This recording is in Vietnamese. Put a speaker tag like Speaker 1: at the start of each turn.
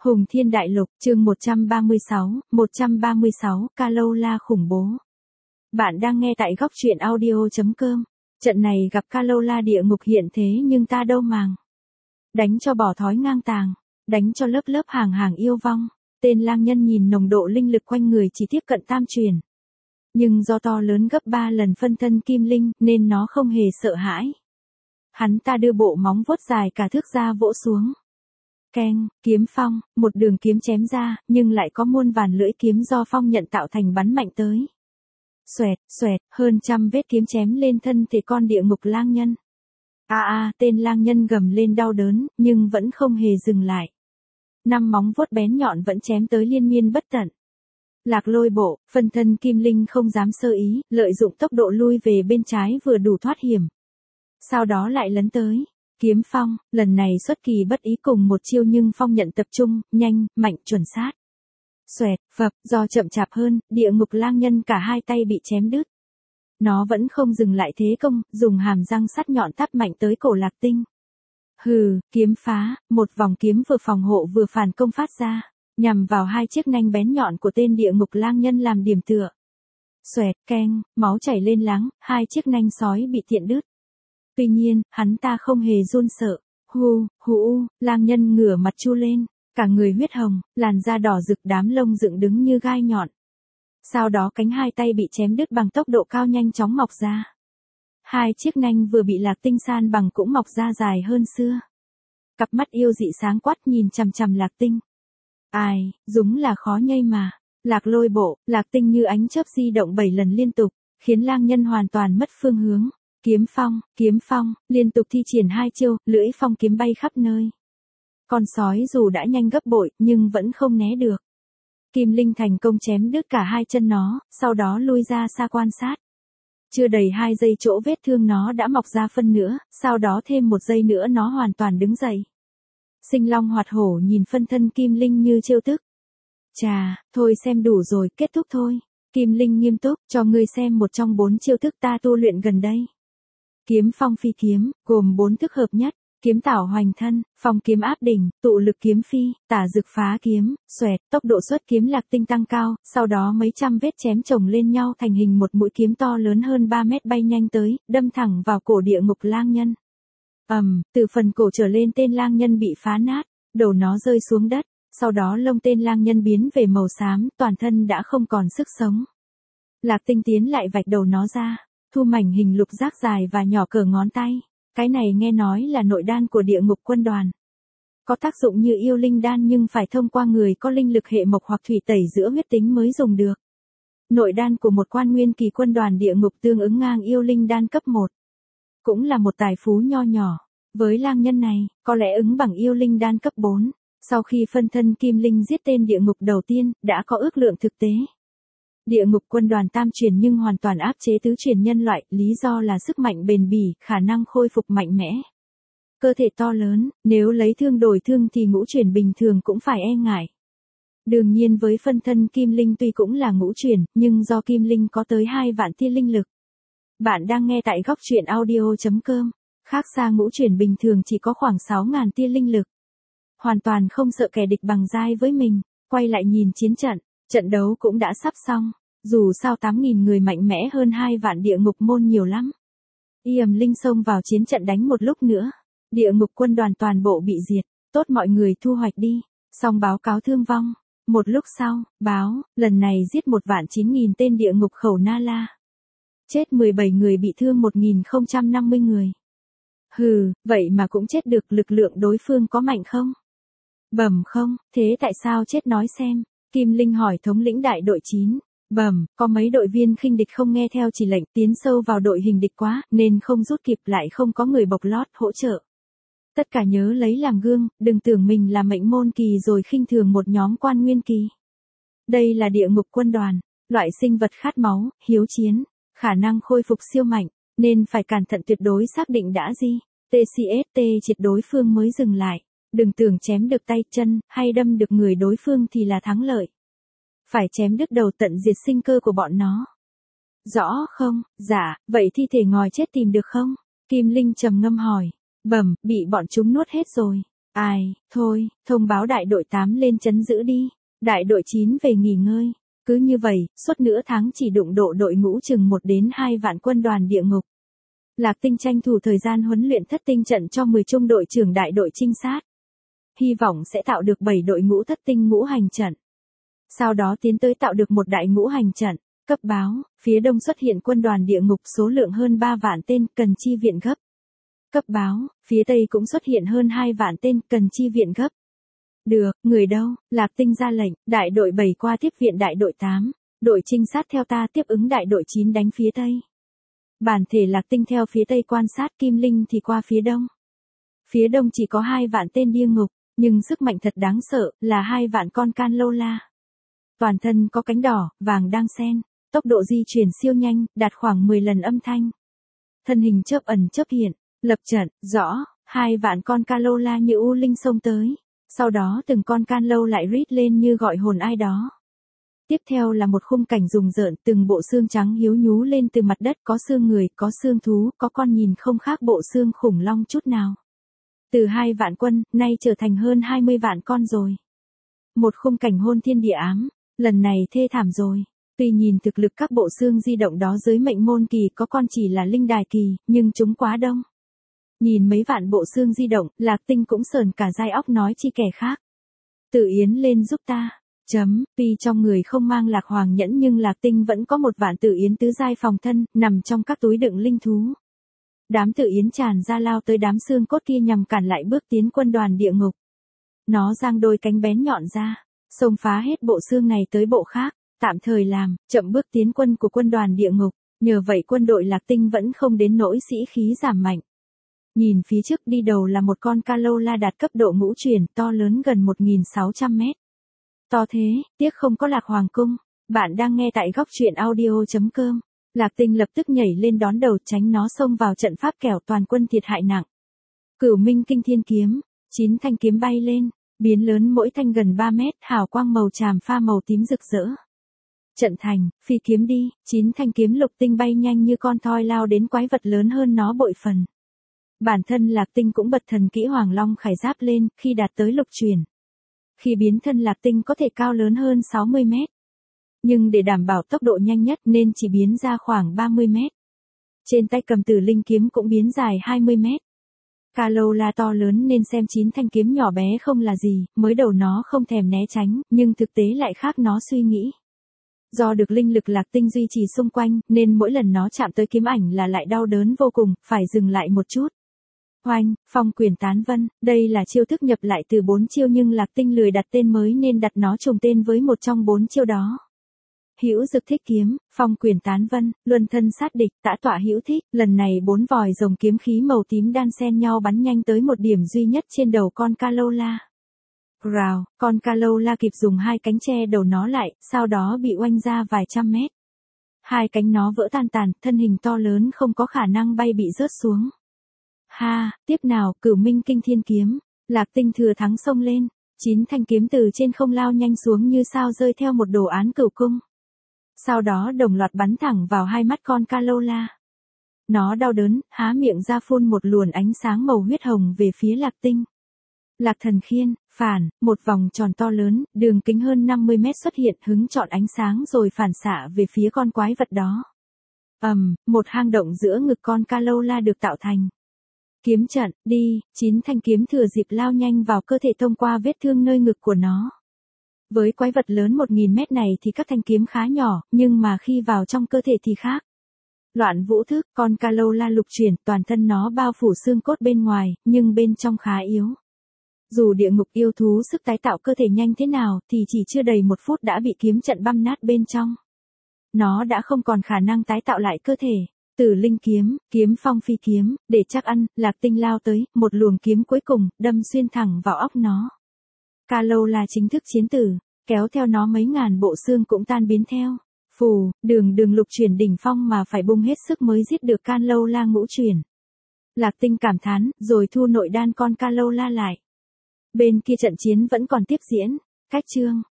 Speaker 1: Hùng Thiên Đại Lục, chương 136, Kalola khủng bố. Bạn đang nghe tại góc truyện audio.com. Trận này gặp Kalola địa ngục hiện thế nhưng ta đâu màng. Đánh cho bỏ thói ngang tàng, đánh cho lớp lớp hàng hàng yêu vong. Tên lang nhân nhìn nồng độ linh lực quanh người chỉ tiếp cận tam truyền. Nhưng do to lớn gấp 3 lần phân thân kim linh nên nó không hề sợ hãi. Hắn ta đưa bộ móng vuốt dài cả thước ra vỗ xuống. Keng, kiếm phong, một đường kiếm chém ra, nhưng lại có muôn vàn lưỡi kiếm do phong nhận tạo thành bắn mạnh tới. Xoẹt, xoẹt, hơn trăm vết kiếm chém lên thân thể con địa ngục lang nhân. Tên lang nhân gầm lên đau đớn, nhưng vẫn không hề dừng lại. 5 móng vuốt bén nhọn vẫn chém tới liên miên bất tận. Lạc Lôi Bộ, phân thân kim linh không dám sơ ý, lợi dụng tốc độ lui về bên trái vừa đủ thoát hiểm. Sau đó lại lấn tới. Kiếm phong, lần này xuất kỳ bất ý cùng một chiêu nhưng phong nhận tập trung, nhanh, mạnh, chuẩn xác. Xoẹt, phập, do chậm chạp hơn, địa ngục lang nhân cả hai tay bị chém đứt. Nó vẫn không dừng lại thế công, dùng hàm răng sắt nhọn tắp mạnh tới cổ Lạc Tinh. Hừ, kiếm phá, một vòng kiếm vừa phòng hộ vừa phản công phát ra, nhằm vào hai chiếc nanh bén nhọn của tên địa ngục lang nhân làm điểm tựa. Xoẹt, keng, máu chảy lên láng, hai chiếc nanh sói bị tiện đứt. Tuy nhiên, hắn ta không hề run sợ. Lang nhân ngửa mặt chu lên, cả người huyết hồng, làn da đỏ rực, đám lông dựng đứng như gai nhọn. Sau đó cánh hai tay bị chém đứt bằng tốc độ cao nhanh chóng mọc ra. Hai chiếc nanh vừa bị Lạc Tinh san bằng cũng mọc ra dài hơn xưa. Cặp mắt yêu dị sáng quắc nhìn chằm chằm Lạc Tinh. Ai, đúng là khó nhây mà. Lạc Lôi Bộ, Lạc Tinh như ánh chớp di động 7 lần liên tục, khiến lang nhân hoàn toàn mất phương hướng. Kiếm phong, liên tục thi triển hai chiêu, lưỡi phong kiếm bay khắp nơi. Con sói dù đã nhanh gấp bội, nhưng vẫn không né được. Kim Linh thành công chém đứt cả hai chân nó, sau đó lui ra xa quan sát. Chưa đầy 2 giây chỗ vết thương nó đã mọc ra phân nữa, sau đó thêm 1 giây nữa nó hoàn toàn đứng dậy. Sinh Long Hoạt Hổ nhìn phân thân Kim Linh như trêu tức. Chà, thôi xem đủ rồi, kết thúc thôi. Kim Linh nghiêm túc, cho ngươi xem một trong 4 chiêu thức ta tu luyện gần đây. Kiếm phong phi kiếm, gồm 4 thức hợp nhất, kiếm tảo hoành thân, phong kiếm áp đỉnh, tụ lực kiếm phi, tả dực phá kiếm, xoẹt, tốc độ xuất kiếm Lạc Tinh tăng cao, sau đó mấy trăm vết chém chồng lên nhau thành hình một mũi kiếm to lớn hơn 3 mét bay nhanh tới, đâm thẳng vào cổ địa ngục lang nhân. Từ phần cổ trở lên tên lang nhân bị phá nát, đầu nó rơi xuống đất, sau đó lông tên lang nhân biến về màu xám, toàn thân đã không còn sức sống. Lạc Tinh tiến lại vạch đầu nó ra, thu mảnh hình lục giác dài và nhỏ cỡ ngón tay. Cái này nghe nói là nội đan của địa ngục quân đoàn. Có tác dụng như yêu linh đan nhưng phải thông qua người có linh lực hệ mộc hoặc thủy tẩy giữa huyết tính mới dùng được. Nội đan của một quan nguyên kỳ quân đoàn địa ngục tương ứng ngang yêu linh đan cấp 1. Cũng là một tài phú nho nhỏ. Với lang nhân này, có lẽ ứng bằng yêu linh đan cấp 4. Sau khi phân thân Kim Linh giết tên địa ngục đầu tiên, đã có ước lượng thực tế. Địa ngục quân đoàn tam truyền nhưng hoàn toàn áp chế tứ truyền nhân loại, lý do là sức mạnh bền bỉ, khả năng khôi phục mạnh mẽ. Cơ thể to lớn, nếu lấy thương đổi thương thì ngũ truyền bình thường cũng phải e ngại. Đương nhiên với phân thân Kim Linh tuy cũng là ngũ truyền, nhưng do Kim Linh có tới 2 vạn tia linh lực. Bạn đang nghe tại góc truyện audio.com, khác xa ngũ truyền bình thường chỉ có khoảng 6.000 tia linh lực. Hoàn toàn không sợ kẻ địch bằng giai với mình, quay lại nhìn chiến trận. Trận đấu cũng đã sắp xong, dù sao 8.000 người mạnh mẽ hơn 2 vạn địa ngục môn nhiều lắm. Yểm Linh xông vào chiến trận đánh một lúc nữa. Địa ngục quân đoàn toàn bộ bị diệt, tốt mọi người thu hoạch đi, xong báo cáo thương vong. Một lúc sau, báo, lần này giết 1.9.000 tên địa ngục khẩu Na La. Chết 17 người bị thương 1.050 người. Hừ, vậy mà cũng chết được, lực lượng đối phương có mạnh không? Bẩm không, thế tại sao chết nói xem? Kim Linh hỏi thống lĩnh đại đội 9. Có mấy đội viên khinh địch không nghe theo chỉ lệnh tiến sâu vào đội hình địch quá, nên không rút kịp lại không có người bộc lót hỗ trợ. Tất cả nhớ lấy làm gương, đừng tưởng mình là mệnh môn kỳ rồi khinh thường một nhóm quan nguyên kỳ. Đây là địa ngục quân đoàn, loại sinh vật khát máu, hiếu chiến, khả năng khôi phục siêu mạnh, nên phải cẩn thận tuyệt đối xác định đã gì. TCST triệt đối phương mới dừng lại. Đừng tưởng chém được tay chân, hay đâm được người đối phương thì là thắng lợi. Phải chém đứt đầu tận diệt sinh cơ của bọn nó. Rõ không? Dạ, vậy thi thể ngòi chết tìm được không? Kim Linh trầm ngâm hỏi. Bị bọn chúng nuốt hết rồi. Ai, thôi, thông báo đại đội 8 lên trấn giữ đi. Đại đội 9 về nghỉ ngơi. Cứ như vậy, suốt nửa tháng chỉ đụng độ đội ngũ chừng 1 đến 2 vạn quân đoàn địa ngục. Lạc Tinh tranh thủ thời gian huấn luyện thất tinh trận cho 10 trung đội trưởng đại đội trinh sát. Hy vọng sẽ tạo được 7 đội ngũ thất tinh ngũ hành trận. Sau đó tiến tới tạo được một đại ngũ hành trận. Cấp báo, phía đông xuất hiện quân đoàn địa ngục số lượng hơn 3 vạn tên, cần chi viện gấp. Cấp báo, phía tây cũng xuất hiện hơn 2 vạn tên, cần chi viện gấp. Được, người đâu? Lạc Tinh ra lệnh, đại đội 7 qua tiếp viện đại đội 8, đội trinh sát theo ta tiếp ứng đại đội 9 đánh phía tây. Bản thể Lạc Tinh theo phía tây quan sát, Kim Linh thì qua phía đông. Phía đông chỉ có 2 vạn tên địa ngục, nhưng sức mạnh thật đáng sợ, là 2 vạn con can lô la. Toàn thân có cánh đỏ, vàng đang xen, tốc độ di chuyển siêu nhanh, đạt khoảng 10 lần âm thanh. Thân hình chớp ẩn chớp hiện, lập trận, rõ, 2 vạn con ca lô la như u linh xông tới. Sau đó từng con can lâu lại rít lên như gọi hồn ai đó. Tiếp theo là một khung cảnh rùng rợn, từng bộ xương trắng hiếu nhú lên từ mặt đất, có xương người, có xương thú, có con nhìn không khác bộ xương khủng long chút nào. Từ 2 vạn quân, nay trở thành hơn 20 vạn con rồi. Một khung cảnh hôn thiên địa ám, lần này thê thảm rồi. Tuy nhìn thực lực các bộ xương di động đó dưới mệnh môn kỳ có con chỉ là linh đài kỳ, nhưng chúng quá đông. Nhìn mấy vạn bộ xương di động, Lạc Tinh cũng sờn cả gai óc nói chi kẻ khác. Tử Yến lên giúp ta. Tuy trong người không mang Lạc Hoàng nhẫn nhưng Lạc Tinh vẫn có một vạn Tử Yến tứ giai phòng thân, nằm trong các túi đựng linh thú. Đám Tử Yến tràn ra lao tới đám xương cốt kia nhằm cản lại bước tiến quân đoàn địa ngục. Nó giang đôi cánh bén nhọn ra, xông phá hết bộ xương này tới bộ khác, tạm thời làm chậm bước tiến quân của quân đoàn địa ngục. Nhờ vậy quân đội Lạc Tinh vẫn không đến nỗi sĩ khí giảm mạnh. Nhìn phía trước đi đầu là một con ca lô la đạt cấp độ ngũ truyền, to lớn gần 1.600 mét. To thế, tiếc không có Lạc Hoàng cung. Bạn đang nghe tại góc truyện audio.com. Lạc Tinh lập tức nhảy lên đón đầu, tránh nó xông vào trận pháp kẻo toàn quân thiệt hại nặng. Cửu Minh Kinh Thiên Kiếm, 9 thanh kiếm bay lên, biến lớn mỗi thanh gần 3 mét, hào quang màu tràm pha màu tím rực rỡ. Trận thành, phi kiếm đi, 9 thanh kiếm lục tinh bay nhanh như con thoi lao đến quái vật lớn hơn nó bội phần. Bản thân Lạc Tinh cũng bật thần kỹ Hoàng Long Khải Giáp lên, khi đạt tới lục truyền. Khi biến thân Lạc Tinh có thể cao lớn hơn 60 mét. Nhưng để đảm bảo tốc độ nhanh nhất nên chỉ biến ra khoảng 30 mét. Trên tay cầm Tử Linh kiếm cũng biến dài 20 mét. Ca lô la to lớn nên xem 9 thanh kiếm nhỏ bé không là gì, mới đầu nó không thèm né tránh, nhưng thực tế lại khác nó suy nghĩ. Do được linh lực Lạc Tinh duy trì xung quanh, nên mỗi lần nó chạm tới kiếm ảnh là lại đau đớn vô cùng, phải dừng lại một chút. Hoành, phong quyền tán vân, đây là chiêu thức nhập lại từ 4 chiêu nhưng Lạc Tinh lười đặt tên mới nên đặt nó trùng tên với một trong 4 chiêu đó. Hữu Dực Thích Kiếm, phong quyền tán vân, luân thân sát địch, tã tọa hữu thích, lần này 4 vòi rồng kiếm khí màu tím đan xen nhau bắn nhanh tới một điểm duy nhất trên đầu con ca lô la. Rào, con ca lô la kịp dùng 2 cánh che đầu nó lại, sau đó bị oanh ra vài trăm mét. 2 cánh nó vỡ tan tàn, thân hình to lớn không có khả năng bay bị rớt xuống. Ha, tiếp nào, Cửu Minh Kinh Thiên Kiếm, Lạc Tinh thừa thắng xông lên, 9 thanh kiếm từ trên không lao nhanh xuống như sao rơi theo một đồ án cửu cung. Sau đó đồng loạt bắn thẳng vào hai mắt con ca lô la. Nó đau đớn, há miệng ra phun một luồn ánh sáng màu huyết hồng về phía Lạc Tinh. Lạc Thần Khiên, phản, một vòng tròn to lớn, đường kính hơn 50 mét xuất hiện hứng chọn ánh sáng rồi phản xạ về phía con quái vật đó. Một hang động giữa ngực con ca lô la được tạo thành. Kiếm trận, đi, 9 thanh kiếm thừa dịp lao nhanh vào cơ thể thông qua vết thương nơi ngực của nó. Với quái vật lớn 1.000 mét này thì các thanh kiếm khá nhỏ, nhưng mà khi vào trong cơ thể thì khác. Loạn vũ thức, con ca lô la lục chuyển, toàn thân nó bao phủ xương cốt bên ngoài, nhưng bên trong khá yếu. Dù địa ngục yêu thú sức tái tạo cơ thể nhanh thế nào thì chỉ chưa đầy 1 phút đã bị kiếm trận băm nát bên trong. Nó đã không còn khả năng tái tạo lại cơ thể. Tử Linh kiếm, kiếm phong phi kiếm, để chắc ăn, Lạc Tinh lao tới, một luồng kiếm cuối cùng, đâm xuyên thẳng vào óc nó. Ca lô la chính thức chiến tử, kéo theo nó mấy ngàn bộ xương cũng tan biến theo. Phù, đường lục chuyển đỉnh phong mà phải bung hết sức mới giết được can lô la ngũ chuyển. Lạc Tinh cảm thán, rồi thu nội đan con ca lô la lại. Bên kia trận chiến vẫn còn tiếp diễn. Cách chương.